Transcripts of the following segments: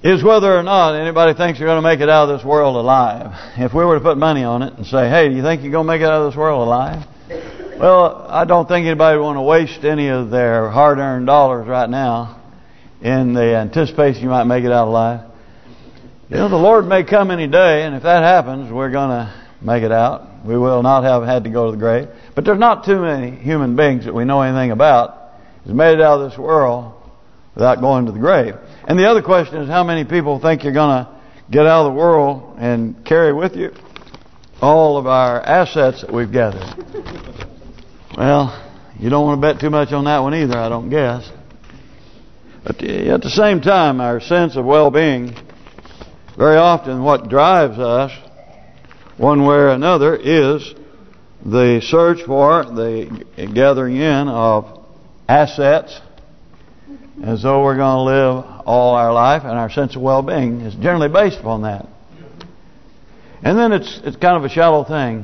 is whether or not anybody thinks you're going to make it out of this world alive. If we were to put money on it and say, hey, do you think you're going to make it out of this world alive? Well, I don't think anybody would want to waste any of their hard-earned dollars right now in the anticipation you might make it out alive. You know, the Lord may come any day, and if that happens, we're going to make it out. We will not have had to go to the grave. But there's not too many human beings that we know anything about who's made it out of this world without going to the grave. And the other question is, how many people think you're going to get out of the world and carry with you all of our assets that we've gathered? Well, you don't want to bet too much on that one either, I don't guess. But at the same time, our sense of well-being, very often what drives us, one way or another, is the search for, the gathering in of assets, as though we're going to live all our life, and our sense of well-being is generally based upon that. And then it's kind of a shallow thing.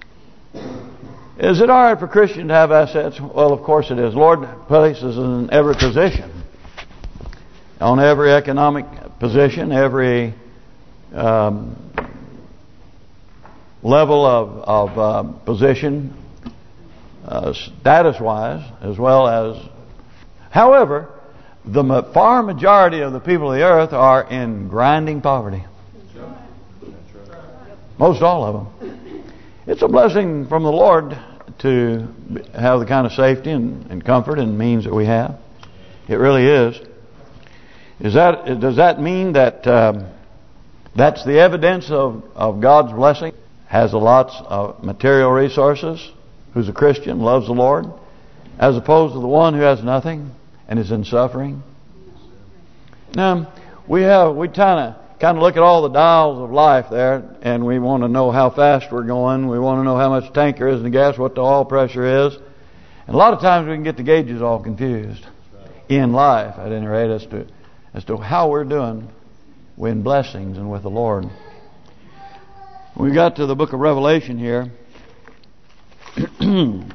Is it all right for a Christian to have assets? Well, of course it is. Lord places in every position, on every economic position, every level of position, status-wise, as well as. However, the far majority of the people of the earth are in grinding poverty. Most all of them. It's a blessing from the Lord to have the kind of safety and comfort and means that we have. It really is. Does that mean that that's the evidence of God's blessing? Has lots of material resources, who's a Christian, loves the Lord, as opposed to the one who has nothing and is in suffering? Now, we kind of look at all the dials of life there, and we want to know how fast we're going. We want to know how much tank there is in the gas, what the oil pressure is. And a lot of times we can get the gauges all confused in life, at any rate, as to how we're doing in blessings and with the Lord. We got to the book of Revelation here. And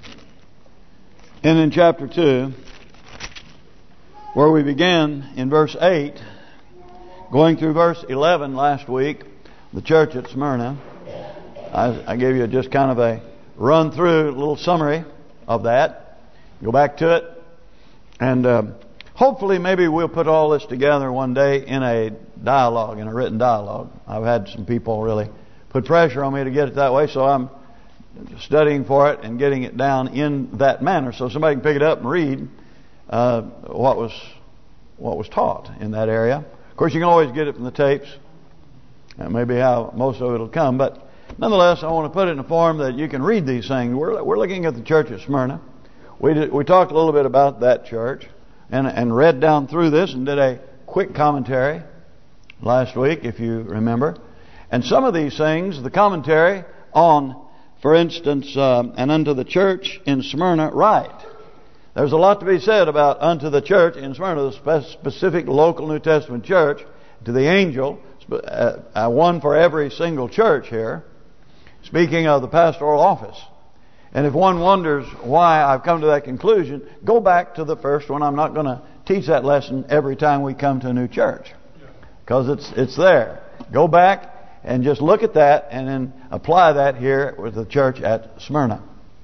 in chapter 2, where we began in verse 8, going through verse 11 last week, the church at Smyrna. I gave you just kind of a run through, a little summary of that. Go back to it. And hopefully maybe we'll put all this together one day in a dialogue, in a written dialogue. I've had some people really put pressure on me to get it that way, so I'm studying for it and getting it down in that manner so somebody can pick it up and read what was taught in that area. Of course, you can always get it from the tapes. That may be how most of it will come. But nonetheless, I want to put it in a form that you can read these things. We're looking at the church at Smyrna. We talked a little bit about that church and read down through this and did a quick commentary last week, if you remember. And some of these things, the commentary on, for instance, and unto the church in Smyrna, write. There's a lot to be said about unto the church in Smyrna, the specific local New Testament church, to the angel, one for every single church here, speaking of the pastoral office. And if one wonders why I've come to that conclusion, go back to the first one. I'm not going to teach that lesson every time we come to a new church, because it's there. Go back and just look at that and then apply that here with the church at Smyrna.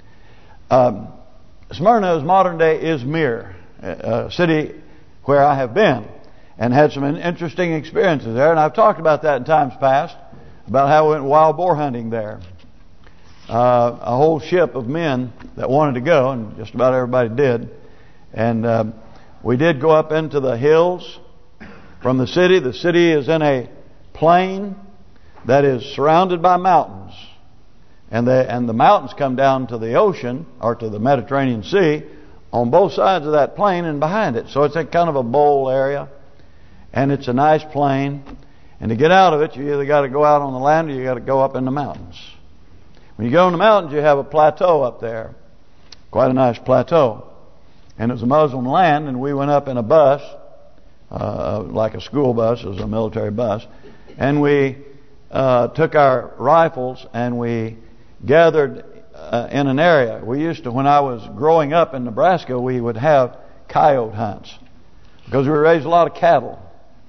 Smyrna is modern-day Izmir, a city where I have been and had some interesting experiences there. And I've talked about that in times past, about how we went wild boar hunting there. A whole ship of men that wanted to go, and just about everybody did. And we did go up into the hills from the city. The city is in a plain that is surrounded by mountains. And the mountains come down to the ocean, or to the Mediterranean Sea, on both sides of that plain and behind it. So it's a kind of a bowl area. And it's a nice plain. And to get out of it, you either got to go out on the land or you got to go up in the mountains. When you go in the mountains, you have a plateau up there. Quite a nice plateau. And it was a Muslim land, and we went up in a bus, like a school bus, it was a military bus. And we took our rifles and we gathered in an area. We used to, when I was growing up in Nebraska, we would have coyote hunts because we raised a lot of cattle.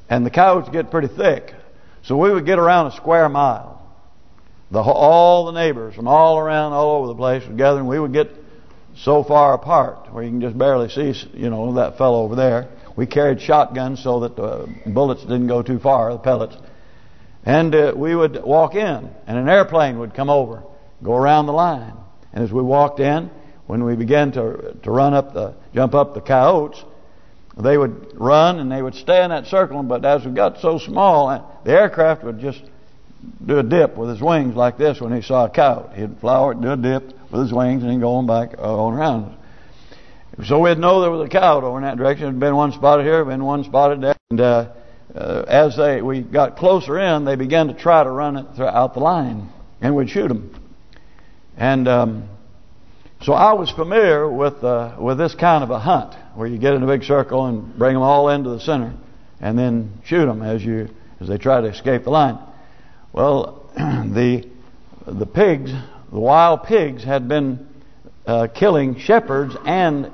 And the coyotes get pretty thick. So we would get around a square mile. All the neighbors from all around, all over the place would gather, and we would get so far apart where you can just barely see, that fellow over there. We carried shotguns so that the bullets didn't go too far, the pellets. And we would walk in, and an airplane would come over, go around the line. And as we walked in, when we began to jump up the coyotes, they would run and they would stay in that circle. But as we got so small, the aircraft would just do a dip with his wings like this when he saw a coyote. He'd fly over, do a dip with his wings, and then go on back on around. So we'd know there was a coyote over in that direction. There'd been one spotted here, been one spotted there. And as we got closer in, they began to try to run it throughout the line, and we'd shoot them. And so I was familiar with this kind of a hunt, where you get in a big circle and bring them all into the center, and then shoot them as they try to escape the line. Well, the pigs, the wild pigs, had been killing shepherds and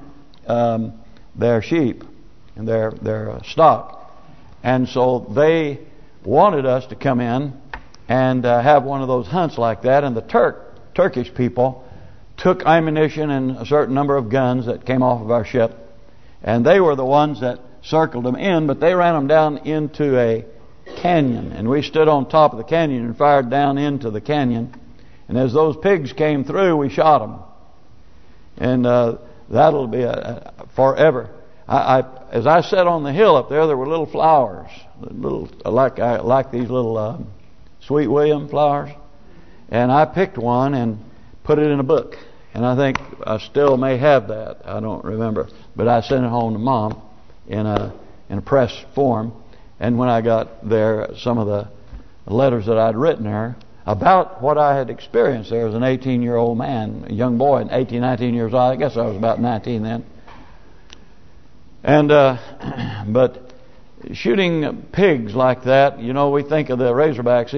their sheep and their stock. And so they wanted us to come in and have one of those hunts like that. And the Turkish people took ammunition and a certain number of guns that came off of our ship. And they were the ones that circled them in, but they ran them down into a canyon. And we stood on top of the canyon and fired down into the canyon. And as those pigs came through, we shot them. And that'll be forever. As I sat on the hill up there were little flowers, like these little Sweet William flowers, and I picked one and put it in a book. And I think I still may have that. I don't remember, but I sent it home to Mom in a press form. And when I got there, some of the letters that I'd written her about what I had experienced there as an 18-year-old man, a young boy, 18, 19 years old. I guess I was about 19 then. And but shooting pigs like that, we think of the Razorbacks.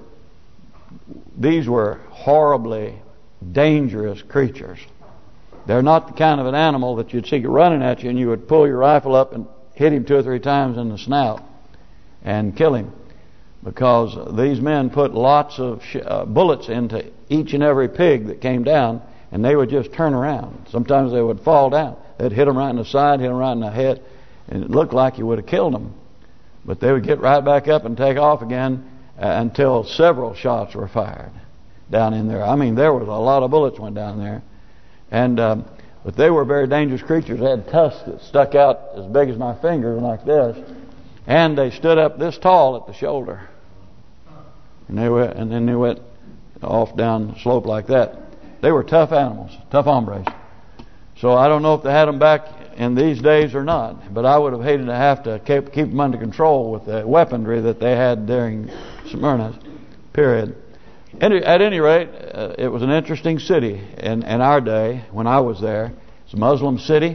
These were horribly dangerous creatures. They're not the kind of an animal that you'd see running at you and you would pull your rifle up and hit him 2 or 3 times in the snout and kill him. Because these men put lots of bullets into each and every pig that came down, and they would just turn around. Sometimes they would fall down. They'd hit them right in the side, hit them right in the head, and it looked like you would have killed them. But they would get right back up and take off again until several shots were fired down in there. I mean, there was a lot of bullets went down there. And but they were very dangerous creatures. They had tusks that stuck out as big as my finger, like this. And they stood up this tall at the shoulder. And then they went off down the slope like that. They were tough animals, tough hombres. So I don't know if they had them back in these days or not, but I would have hated to have to keep them under control with the weaponry that they had during Smyrna's period. At any rate, it was an interesting city in our day when I was there. It's a Muslim city.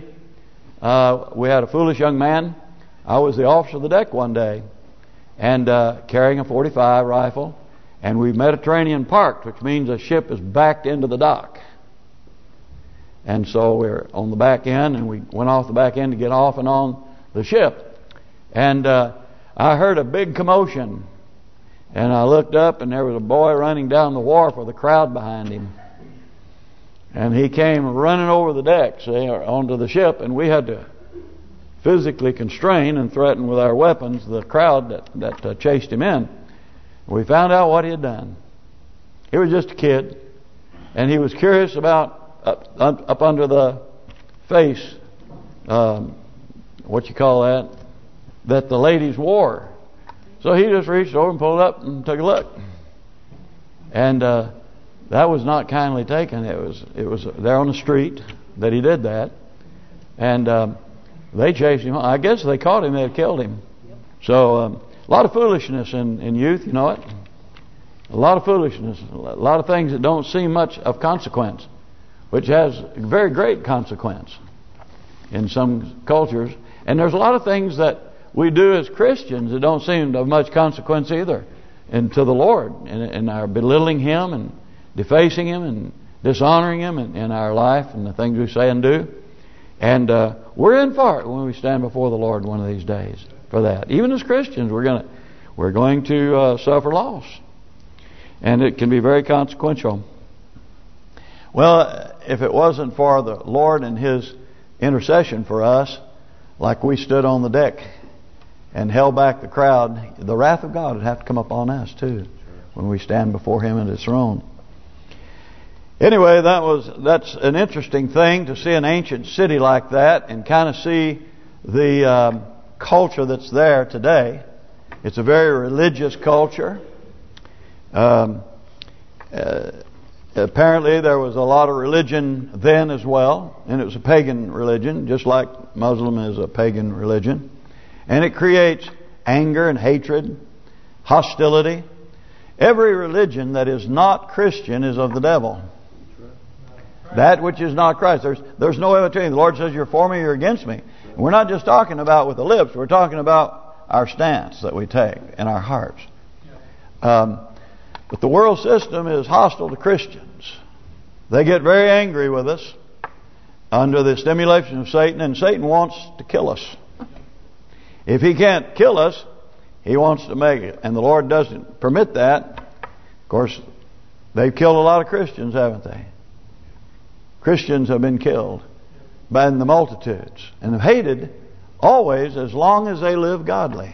We had a foolish young man. I was the officer of the deck one day, and carrying a .45 rifle, and we Mediterranean parked, which means a ship is backed into the dock. And so we're on the back end, and we went off the back end to get off and on the ship. And I heard a big commotion, and I looked up, and there was a boy running down the wharf with a crowd behind him. And he came running over the decks onto the ship, and we had to physically constrain and threaten with our weapons the crowd that chased him in. We found out what he had done. He was just a kid, and he was curious about up under the face, what you call that the ladies wore. So he just reached over and pulled up and took a look, and that was not kindly taken. It was there on the street that he did that, and they chased him. I guess if they caught him, they'd killed him. So a lot of foolishness in youth, you know it. A lot of foolishness, a lot of things that don't seem much of consequence, which has very great consequence in some cultures. And there's a lot of things that we do as Christians that don't seem to have much consequence either, and to the Lord, in our belittling Him and defacing Him and dishonoring Him in our life and the things we say and do. And we're in for it when we stand before the Lord one of these days. for that. Even as Christians, we're going to suffer loss, and it can be very consequential. Well, if it wasn't for the Lord and His intercession for us, like we stood on the deck and held back the crowd, the wrath of God would have to come upon us too when we stand before Him at His throne. Anyway, that's an interesting thing to see an ancient city like that and kind of see the culture that's there today. It's a very religious culture. Apparently there was a lot of religion then as well, and it was a pagan religion, just like Muslim is a pagan religion. And it creates anger and hatred, hostility. Every religion that is not Christian is of the devil. That which is not Christ. There's no in between. The Lord says, you're for me, you're against me. And we're not just talking about with the lips. We're talking about our stance that we take in our hearts. But the world system is hostile to Christians. They get very angry with us under the stimulation of Satan, and Satan wants to kill us. If he can't kill us, he wants to make it. And the Lord doesn't permit that. Of course, they've killed a lot of Christians, haven't they? Christians have been killed by the multitudes and have hated always as long as they live godly.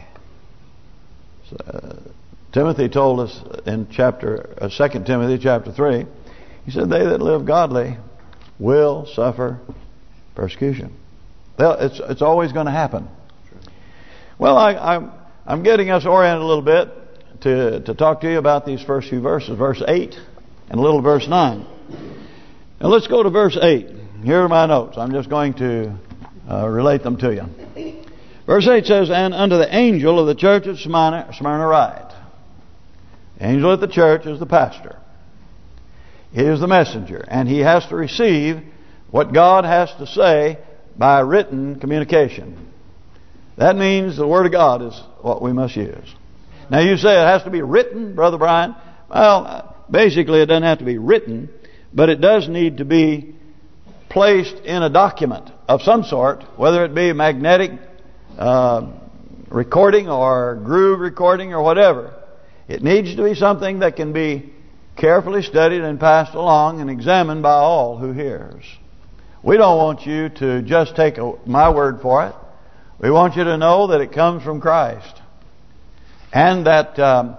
Timothy told us in 2 Timothy chapter 3, he said, they that live godly will suffer persecution. It's always going to happen. Well, I'm getting us oriented a little bit to talk to you about these first few verses, verse 8 and a little verse 9. Now let's go to verse 8. Here are my notes. I'm just going to relate them to you. Verse 8 says, and unto the angel of the church of Smyrna write. The angel at the church is the pastor. He is the messenger. And he has to receive what God has to say by written communication. That means the Word of God is what we must use. Now you say it has to be written, Brother Brian. Well, basically it doesn't have to be written, but it does need to be placed in a document of some sort, whether it be magnetic recording or groove recording or whatever. It needs to be something that can be carefully studied and passed along and examined by all who hears. We don't want you to just take my word for it. We want you to know that it comes from Christ, and that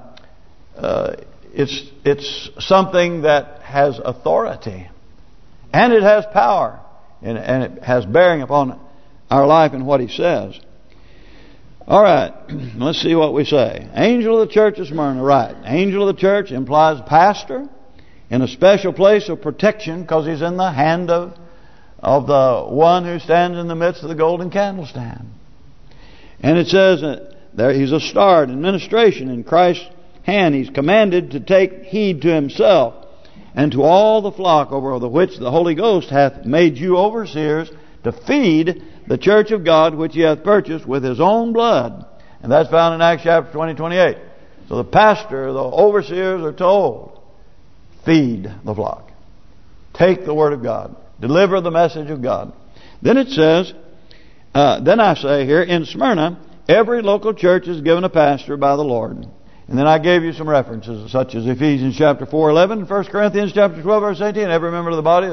it's something that has authority, and it has power, and it has bearing upon our life and what He says. All right, let's see what we say. Angel of the church of Smyrna, right. Angel of the church implies pastor in a special place of protection because he's in the hand of the one who stands in the midst of the golden candlestand. And it says there he's a star in administration in Christ's hand. He's commanded to take heed to himself and to all the flock over the which the Holy Ghost hath made you overseers to feed the church of God which He hath purchased with His own blood. And that's found in Acts chapter 20:28. So the pastor, the overseers are told, feed the flock. Take the Word of God. Deliver the message of God. Then it says, then I say here, in Smyrna, every local church is given a pastor by the Lord. And then I gave you some references such as Ephesians chapter 4:11 and 1 Corinthians chapter 12 verse 18. Every member of the body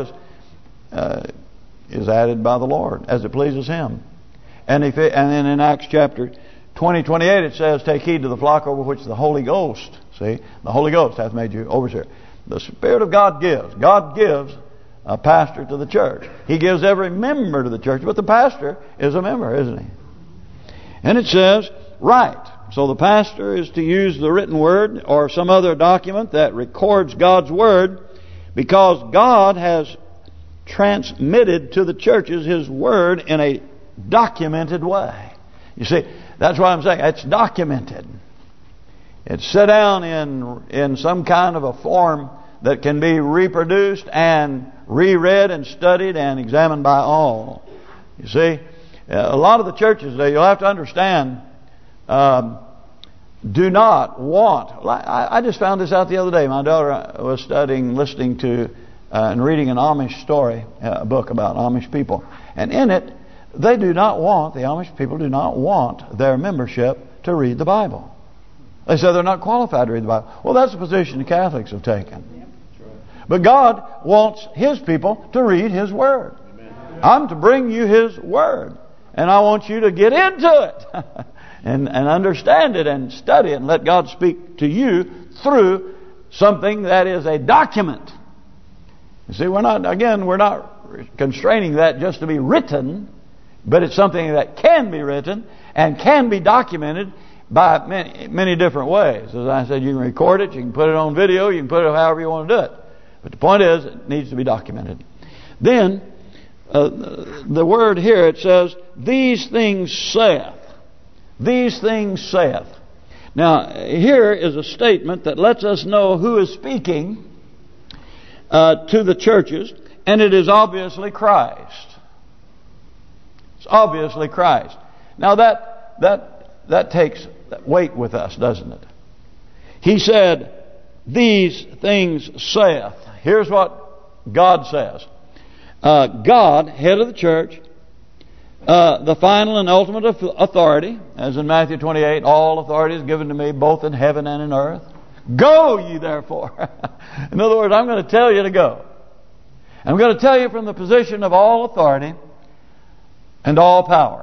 is added by the Lord as it pleases Him. And then in Acts chapter 20:28 it says, take heed to the flock over which the Holy Ghost, see, the Holy Ghost hath made you overseer. The Spirit of God gives. God gives a pastor to the church. He gives every member to the church, but the pastor is a member, isn't he? And it says, write. So the pastor is to use the written word or some other document that records God's word, because God has transmitted to the churches His word in a documented way. You see, that's why I'm saying it's documented. It's set down in some kind of a form that can be reproduced and reread and studied and examined by all. You see, a lot of the churches today, you'll have to understand, do not want. I just found this out the other day. My daughter was listening to and reading an Amish story, a book about Amish people, and in it They do not want, the Amish people do not want their membership to read the Bible. They say they're not qualified to read the Bible. Well, that's the position the Catholics have taken. But God wants His people to read His Word. I'm to bring you His Word. And I want you to get into it. and understand it and study it and let God speak to you through something that is a document. You see, we're not constraining that just to be written, but it's something that can be written and can be documented by many different ways. As I said, you can record it, you can put it on video, you can put it however you want to do it. But the point is, it needs to be documented. Then, the word here, it says, these things saith. These things saith. Now, here is a statement that lets us know who is speaking to the churches, and it is obviously Christ. It's obviously Christ. Now, that takes weight with us, doesn't it? He said, these things saith. Here's what God says. God, head of the church, the final and ultimate authority, as in Matthew 28, all authority is given to me both in heaven and in earth. Go ye therefore. In other words, I'm going to tell you to go. I'm going to tell you from the position of all authority and all power.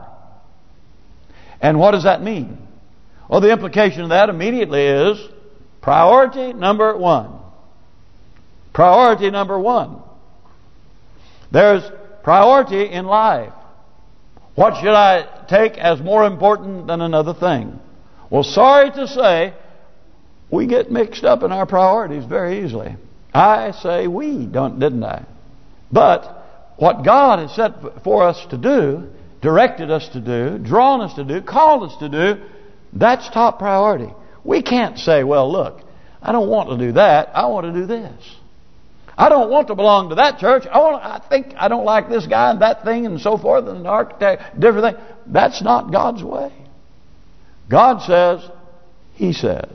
And what does that mean? Well, the implication of that immediately is priority number one. Priority number one. There's priority in life. What should I take as more important than another thing? Well, sorry to say, we get mixed up in our priorities very easily. I say we, didn't I? But what God has set for us to do, directed us to do, drawn us to do, called us to do, that's top priority. We can't say, well, look, I don't want to do that. I want to do this. I don't want to belong to that church. I think I don't like this guy and that thing and so forth and the architect, different thing. That's not God's way. God says, He says.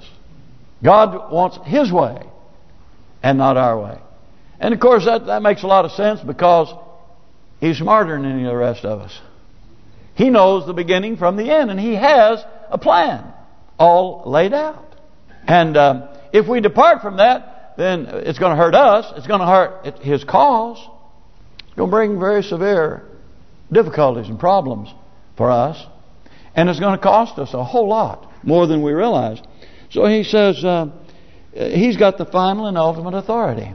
God wants His way and not our way. And of course that makes a lot of sense because He's smarter than any of the rest of us. He knows the beginning from the end and He has a plan all laid out. And if we depart from that, then it's going to hurt us. It's going to hurt His cause. It's going to bring very severe difficulties and problems for us. And it's going to cost us a whole lot more than we realize. So He says He's got the final and ultimate authority.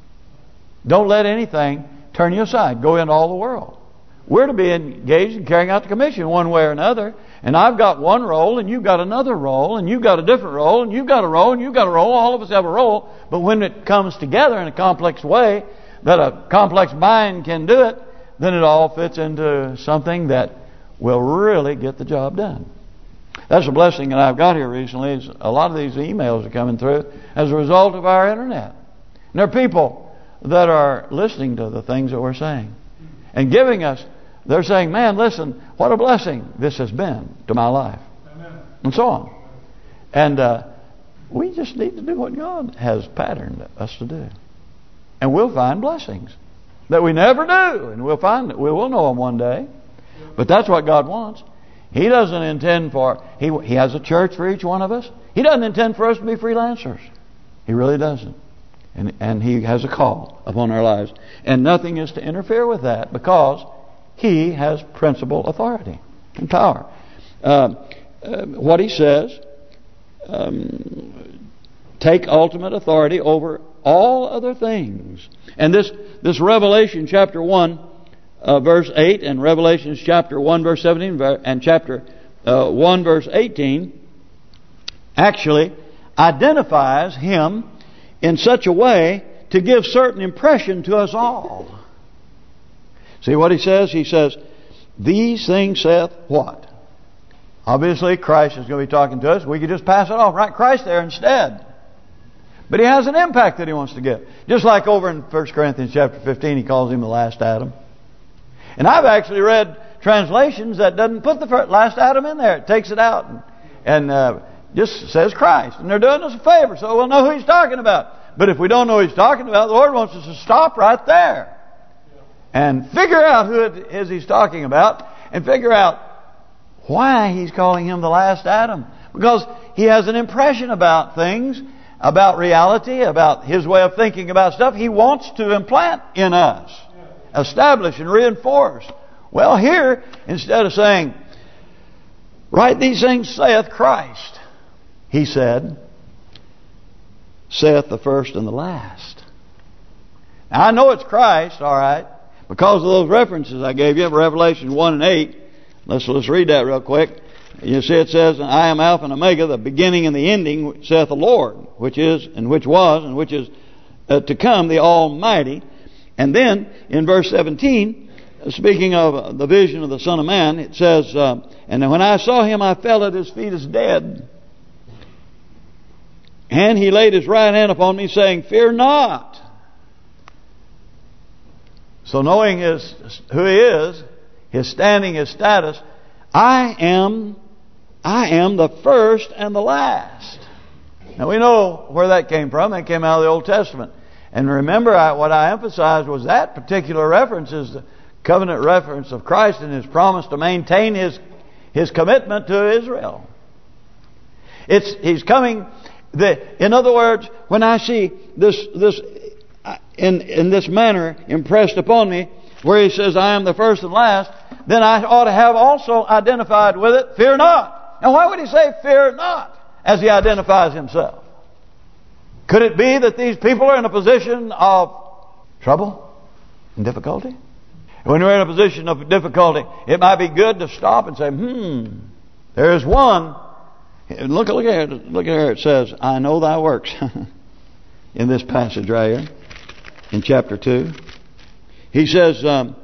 Don't let anything turn you aside. Go into all the world. We're to be engaged in carrying out the commission one way or another. And I've got one role, and you've got another role, and you've got a different role, and you've got a role, and you've got a role. All of us have a role. But when it comes together in a complex way, that a complex mind can do it, then it all fits into something that will really get the job done. That's a blessing that I've got here recently. Is a lot of these emails are coming through as a result of our internet. And there are people that are listening to the things that we're saying and giving us. They're saying, man, listen, what a blessing this has been to my life. Amen. And so on. And we just need to do what God has patterned us to do. And we'll find blessings that we never do. And we'll find that we will know them one day. But that's what God wants. He doesn't intend for... He has a church for each one of us. He doesn't intend for us to be freelancers. He really doesn't. And He has a call upon our lives. And nothing is to interfere with that because He has principal authority and power. What He says, take ultimate authority over all other things. And this Revelation chapter 1 verse 8 and Revelation chapter 1 verse 17 and chapter 1 verse 18 actually identifies Him in such a way to give certain impression to us all. See what He says? He says, these things saith what? Obviously Christ is going to be talking to us. We could just pass it off. Write Christ there instead. But He has an impact that He wants to give. Just like over in 1 Corinthians chapter 15, He calls Him the last Adam. And I've actually read translations that doesn't put the last Adam in there. It takes it out and just says Christ. And they're doing us a favor, so we'll know who He's talking about. But if we don't know who He's talking about, the Lord wants us to stop right there and figure out who it is He's talking about and figure out why He's calling him the last Adam. Because he has an impression about things, about reality, about His way of thinking about stuff. He wants to implant in us, establish and reinforce. Well, here, instead of saying, write these things, saith Christ, He said, saith the first and the last. Now, I know it's Christ, all right, because of those references I gave you, Revelation 1 and 8. Let's read that real quick. You see it says, I am Alpha and Omega, the beginning and the ending, saith the Lord, which is, and which was, and which is to come, the Almighty. And then, in verse 17, speaking of the vision of the Son of Man, it says, and when I saw Him, I fell at His feet as dead. And He laid His right hand upon me, saying, fear not. So knowing who He is, His standing, His status, I am the first and the last. Now we know where that came from. That came out of the Old Testament. And remember, what I emphasized was that particular reference is the covenant reference of Christ and His promise to maintain His commitment to Israel. He's coming. In other words, when I see this in this manner impressed upon me, where He says, I am the first and last, then I ought to have also identified with it, fear not. Now why would He say fear not as He identifies Himself? Could it be that these people are in a position of trouble and difficulty? When we're in a position of difficulty, it might be good to stop and say, there's one. Look here. It says, I know thy works. In this passage right here, in chapter 2. He says,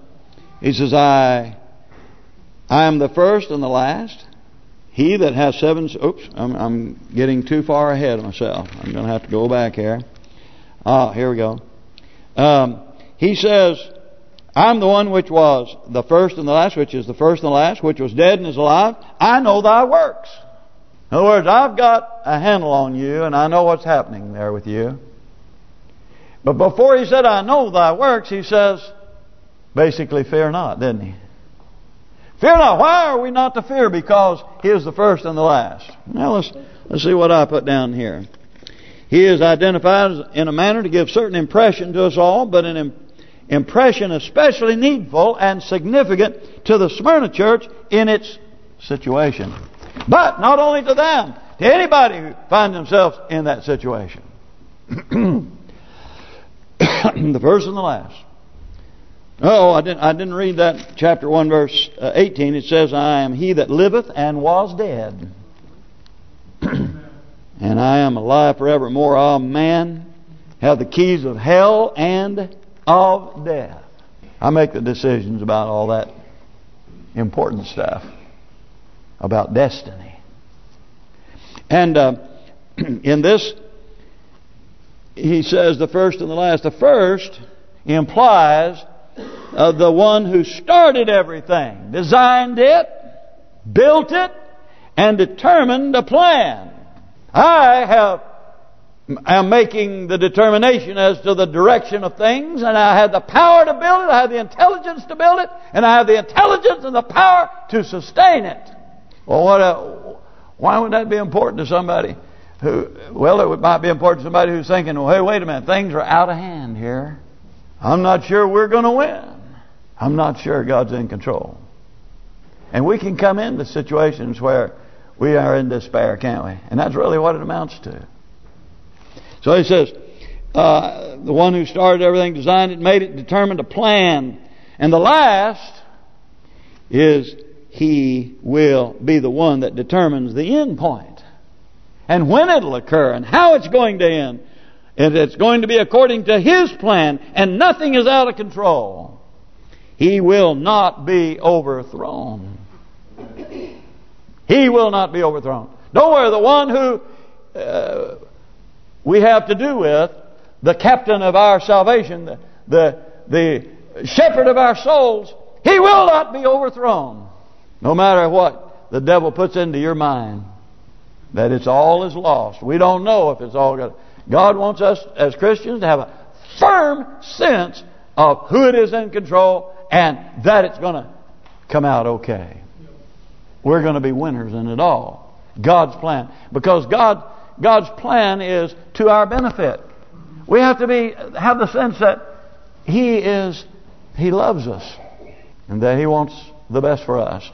I am the first and the last. He that has seven... Oops, I'm getting too far ahead of myself. I'm going to have to go back here. Here we go. He says, I'm the one which was the first and the last, which is the first and the last, which was dead and is alive. I know thy works. In other words, I've got a handle on you, and I know what's happening there with you. But before He said, I know thy works, He says, basically, fear not, didn't He? Fear not. Why are we not to fear? Because He is the first and the last. Now let's see what I put down here. He is identified in a manner to give certain impression to us all, but an impression especially needful and significant to the Smyrna church in its situation. But not only to them, to anybody who finds themselves in that situation. The first and the last. Oh, I didn't read that chapter 1 verse 18. It says, I am He that liveth and was dead. And I am alive forevermore. All man have the keys of hell and of death. I make the decisions about all that important stuff. About destiny. And in this, he says the first and the last. The first implies the one who started everything, designed it, built it, and determined a plan. I am making the determination as to the direction of things, and I have the power to build it, I have the intelligence to build it, and I have the intelligence and the power to sustain it. Well, why would that be important to somebody who... Well, it might be important to somebody who's thinking, well, hey, wait a minute, things are out of hand here. I'm not sure we're going to win. I'm not sure God's in control. And we can come into situations where we are in despair, can't we? And that's really what it amounts to. So he says, the one who started everything, designed it, made it, determined a plan. And the last is He will be the one that determines the end point. And when it'll occur and how it's going to end. And it's going to be according to His plan. And nothing is out of control. He will not be overthrown. He will not be overthrown. Don't worry, the one who we have to do with, the captain of our salvation, the shepherd of our souls, He will not be overthrown. No matter what the devil puts into your mind, that it's all is lost. We don't know if it's all good. God wants us as Christians to have a firm sense of who it is in control and that it's going to come out okay. We're going to be winners in it all. God's plan. Because God's plan is to our benefit. We have to have the sense that He loves us and that He wants the best for us.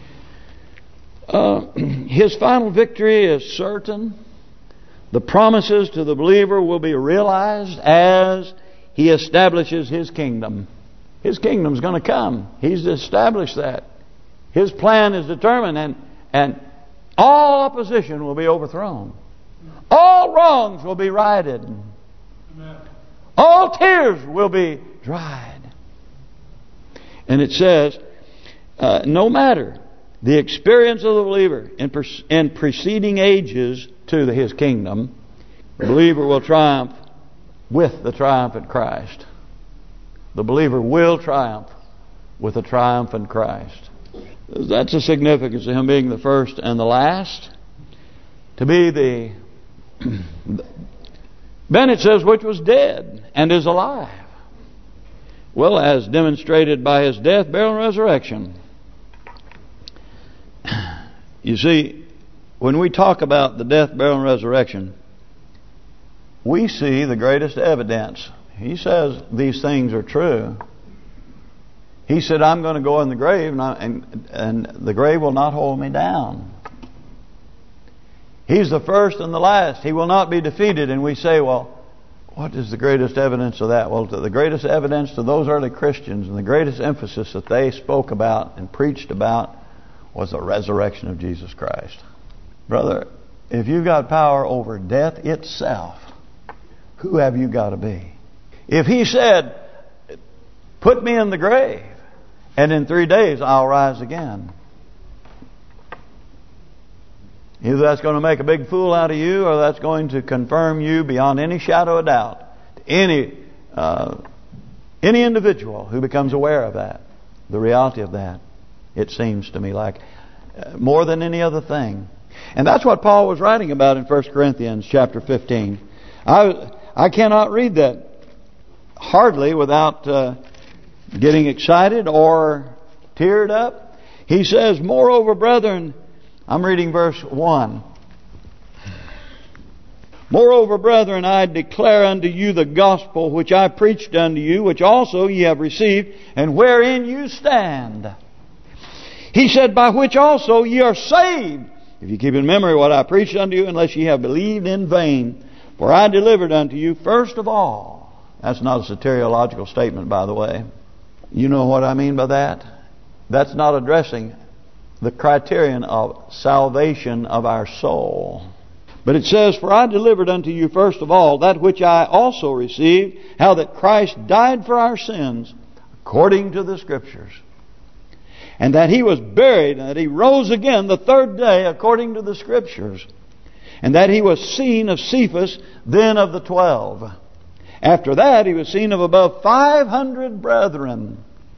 His final victory is certain. The promises to the believer will be realized as He establishes His kingdom. His kingdom's going to come. He's established that. His plan is determined, and all opposition will be overthrown. All wrongs will be righted. Amen. All tears will be dried. And it says, no matter the experience of the believer in preceding ages to His kingdom, the believer will triumph with the triumphant Christ. The believer will triumph with the triumphant Christ. That's the significance of Him being the first and the last. To be the... Then it says, which was dead and is alive. Well, as demonstrated by His death, burial, and resurrection. You see, when we talk about the death, burial, and resurrection, we see the greatest evidence. He says these things are true. He said, I'm going to go in the grave, and the grave will not hold me down. He's the first and the last. He will not be defeated. And we say, well, what is the greatest evidence of that? Well, the greatest evidence to those early Christians and the greatest emphasis that they spoke about and preached about was the resurrection of Jesus Christ. Brother, if you've got power over death itself, who have you got to be? If He said, put me in the grave, and in 3 days I'll rise again. Either that's going to make a big fool out of you, or that's going to confirm you beyond any shadow of doubt. Any individual who becomes aware of that, the reality of that, it seems to me like more than any other thing. And that's what Paul was writing about in 1 Corinthians chapter 15. I cannot read that hardly without getting excited or teared up. He says, moreover, brethren, I'm reading verse 1. Moreover, brethren, I declare unto you the gospel which I preached unto you, which also ye have received, and wherein you stand. He said, by which also ye are saved, if you keep in memory what I preached unto you, unless ye have believed in vain. For I delivered unto you first of all. That's not a soteriological statement, by the way. You know what I mean by that? That's not addressing the criterion of salvation of our soul. But it says, for I delivered unto you first of all that which I also received, how that Christ died for our sins, according to the Scriptures. And that He was buried, and that He rose again the third day, according to the Scriptures. And that He was seen of Cephas, then of the 12. After that He was seen of above 500 brethren,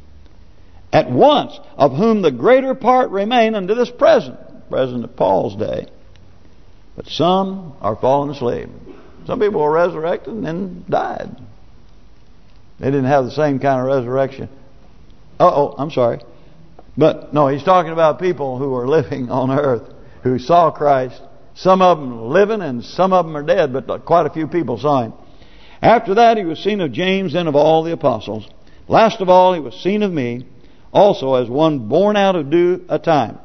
at once, of whom the greater part remain unto this present of Paul's day. But some are fallen asleep. Some people were resurrected and then died. They didn't have the same kind of resurrection. I'm sorry. But no, he's talking about people who are living on earth, who saw Christ. Some of them living and some of them are dead, but quite a few people saw Him. After that He was seen of James and of all the apostles. Last of all He was seen of me, also as one born out of due a time.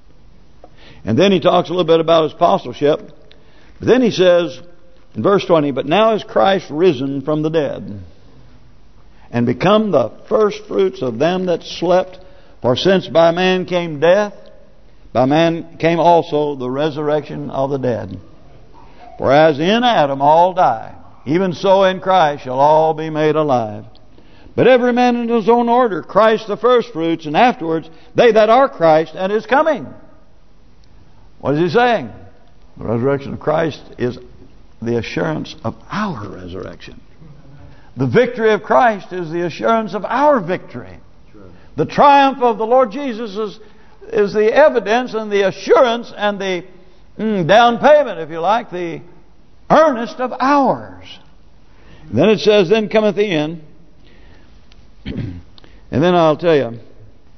And then he talks a little bit about His apostleship. But then he says in verse 20, but now is Christ risen from the dead, and become the first fruits of them that slept. For since by man came death, by man came also the resurrection of the dead. For as in Adam all die, even so in Christ shall all be made alive. But every man in his own order, Christ the first fruits, and afterwards they that are Christ and His coming. What is he saying? The resurrection of Christ is the assurance of our resurrection. The victory of Christ is the assurance of our victory. The triumph of the Lord Jesus is the evidence and the assurance and the down payment, if you like, the earnest of ours. And then it says, then cometh the end. And then I'll tell you,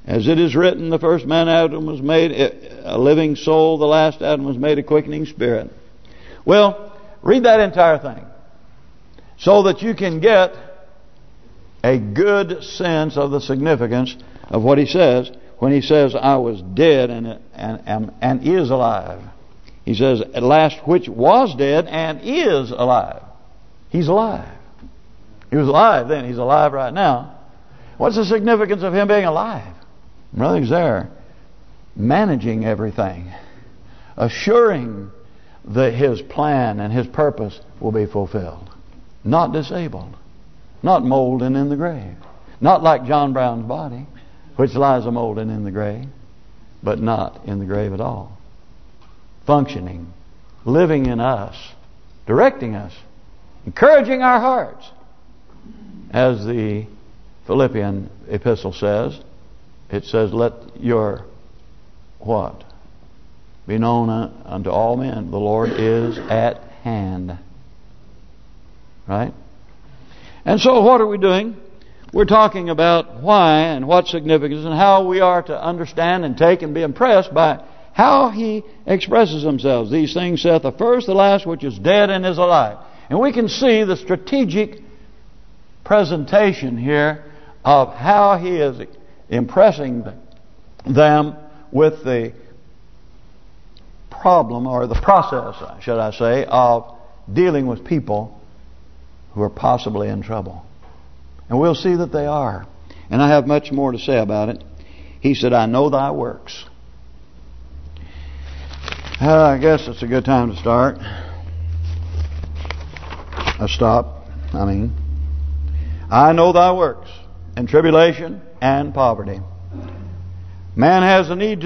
As it is written, the first man Adam was made a living soul, the last Adam was made a quickening spirit. Well, read that entire thing so that you can get a good sense of the significance of what he says when he says, I was dead and is alive. He says, at last, which was dead and is alive. He's alive. He was alive then. He's alive right now. What's the significance of him being alive? Brother, he's there managing everything, assuring that his plan and his purpose will be fulfilled. Not disabled. Not molding in the grave. Not like John Brown's body, which lies a molding in the grave, but not in the grave at all. Functioning, living in us, directing us, encouraging our hearts. As the Philippian epistle says, it says, let your what? Be known unto all men. The Lord is at hand. Right? And so what are we doing? We're talking about why and what significance and how we are to understand and take and be impressed by how he expresses himself. These things saith the first, the last, which is dead and is alive. And we can see the strategic presentation here of how he is impressing them with the problem or the process, should I say, of dealing with people who are possibly in trouble. And we'll see that they are. And I have much more to say about it. He said, I know thy works. I guess it's a good time to start. I know thy works, and tribulation and poverty. Man has a need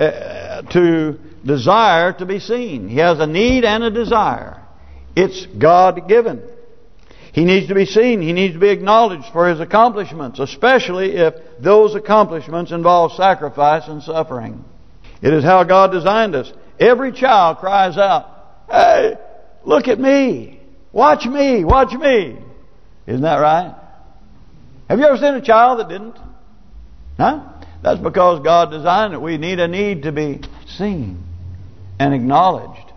to desire to be seen. He has a need and a desire. It's God-given. He needs to be seen. He needs to be acknowledged for his accomplishments, especially if those accomplishments involve sacrifice and suffering. It is how God designed us. Every child cries out, hey, look at me. Watch me. Watch me. Isn't that right? Have you ever seen a child that didn't? Huh? That's because God designed it. We need a need to be seen and acknowledged.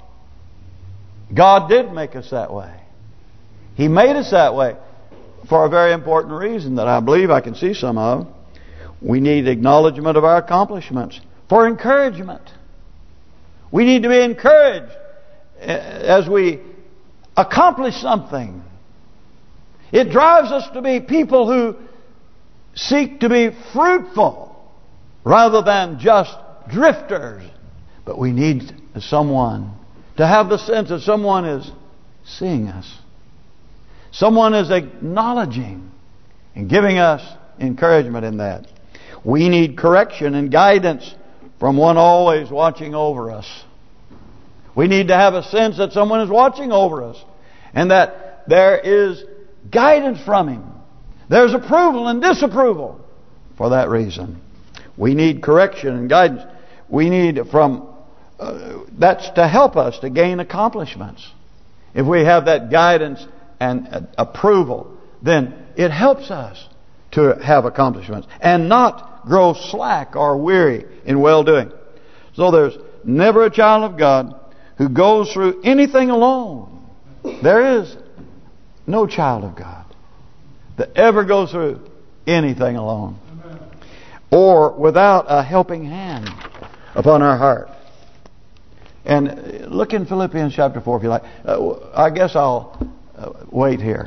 God did make us that way. He made us that way for a very important reason that I believe I can see some of. We need acknowledgement of our accomplishments for encouragement. We need to be encouraged as we accomplish something. It drives us to be people who seek to be fruitful rather than just drifters. But we need someone to have the sense that someone is seeing us. Someone is acknowledging and giving us encouragement in that. We need correction and guidance from one always watching over us. We need to have a sense that someone is watching over us and that there is guidance from him. There's approval and disapproval for that reason. We need correction and guidance. We need that's to help us to gain accomplishments. If we have that guidance and approval, then it helps us to have accomplishments and not grow slack or weary in well-doing. So there's never a child of God who goes through anything alone. There is no child of God that ever goes through anything alone or without a helping hand upon our heart. And look in Philippians chapter 4 if you like. I guess I'll wait here.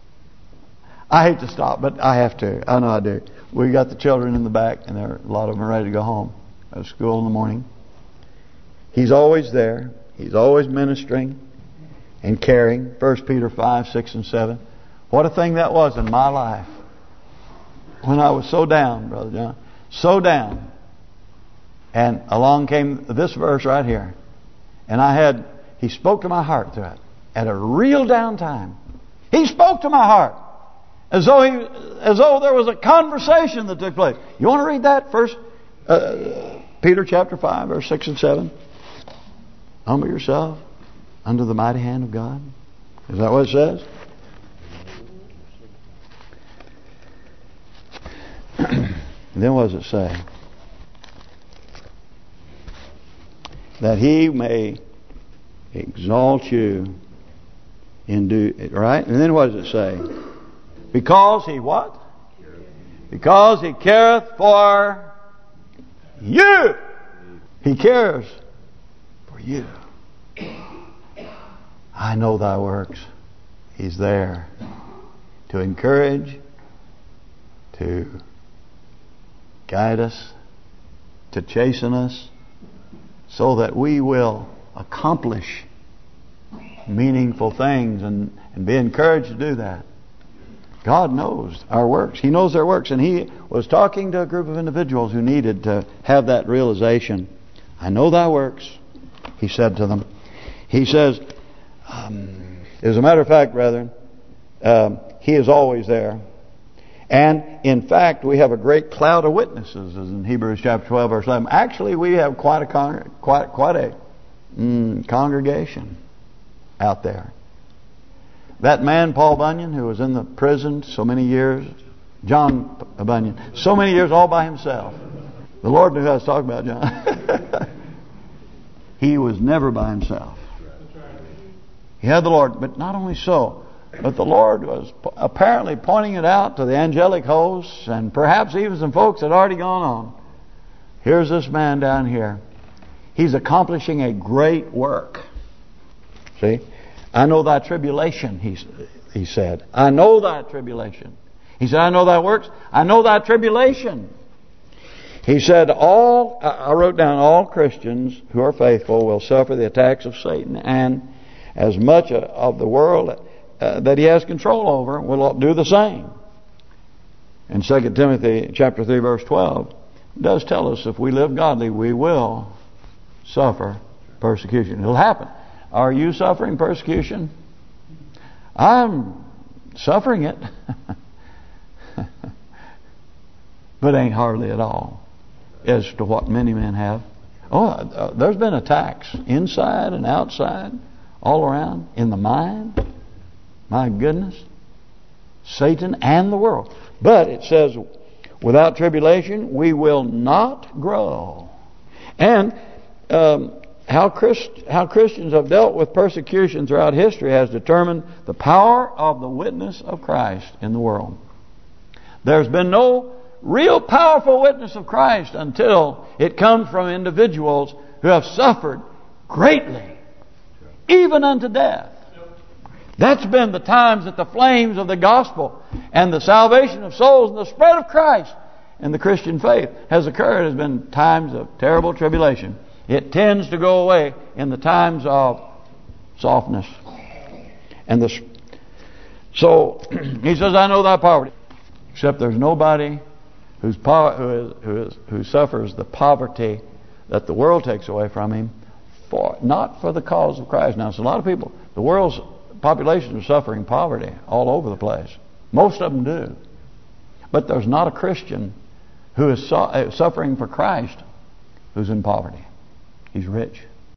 I hate to stop, but I have to. I know I do. We got the children in the back, and a lot of them are ready to go home. At school in the morning. He's always there. He's always ministering and caring. 1 Peter 5, 6, and 7. What a thing that was in my life. When I was so down, Brother John. So down. And along came this verse right here. And he spoke to my heart through it. At a real down time. He spoke to my heart. As though there was a conversation that took place. You want to read that? First Peter chapter 5, verse 6 and 7. Humble yourself under the mighty hand of God. Is that what it says? And then what does it say? That He may exalt you in due, right? And then what does it say? Because He what? Because He careth for you. He cares for you. I know thy works. He's there to encourage, to guide us, to chasten us, so that we will accomplish meaningful things and be encouraged to do that. God knows our works. He knows their works. And He was talking to a group of individuals who needed to have that realization. I know thy works, He said to them. He says, as a matter of fact, brethren, He is always there. And in fact, we have a great cloud of witnesses, as in Hebrews chapter 12, verse 11. Actually, we have quite a congregation out there. That man, Paul Bunyan, who was in the prison so many years, John Bunyan, so many years all by himself. The Lord knew who I was talking about, John. He was never by himself. He had the Lord, but not only so, but the Lord was apparently pointing it out to the angelic hosts, and perhaps even some folks that had already gone on. Here's this man down here. He's accomplishing a great work. See? I know thy tribulation, he said. I know thy tribulation. He said, I know thy works. I know thy tribulation. He said, I wrote down, all Christians who are faithful will suffer the attacks of Satan, and as much of the world that he has control over will do the same. And 2 Timothy chapter 3 verse 12 does tell us if we live godly, we will suffer persecution. It'll happen. Are you suffering persecution? I'm suffering it. But ain't hardly at all as to what many men have. There's been attacks inside and outside, all around, in the mind. My goodness. Satan and the world. But it says, without tribulation, we will not grow. And how Christians have dealt with persecution throughout history has determined the power of the witness of Christ in the world. There's been no real powerful witness of Christ until it comes from individuals who have suffered greatly, even unto death. That's been the times that the flames of the gospel and the salvation of souls and the spread of Christ and the Christian faith has occurred. Has been times of terrible tribulation. It tends to go away in the times of softness. And so he says, I know thy poverty. Except there's nobody who suffers the poverty that the world takes away from him, not for the cause of Christ. Now, it's a lot of people. The world's population is suffering poverty all over the place. Most of them do. But there's not a Christian who is suffering for Christ who's in poverty. He's rich.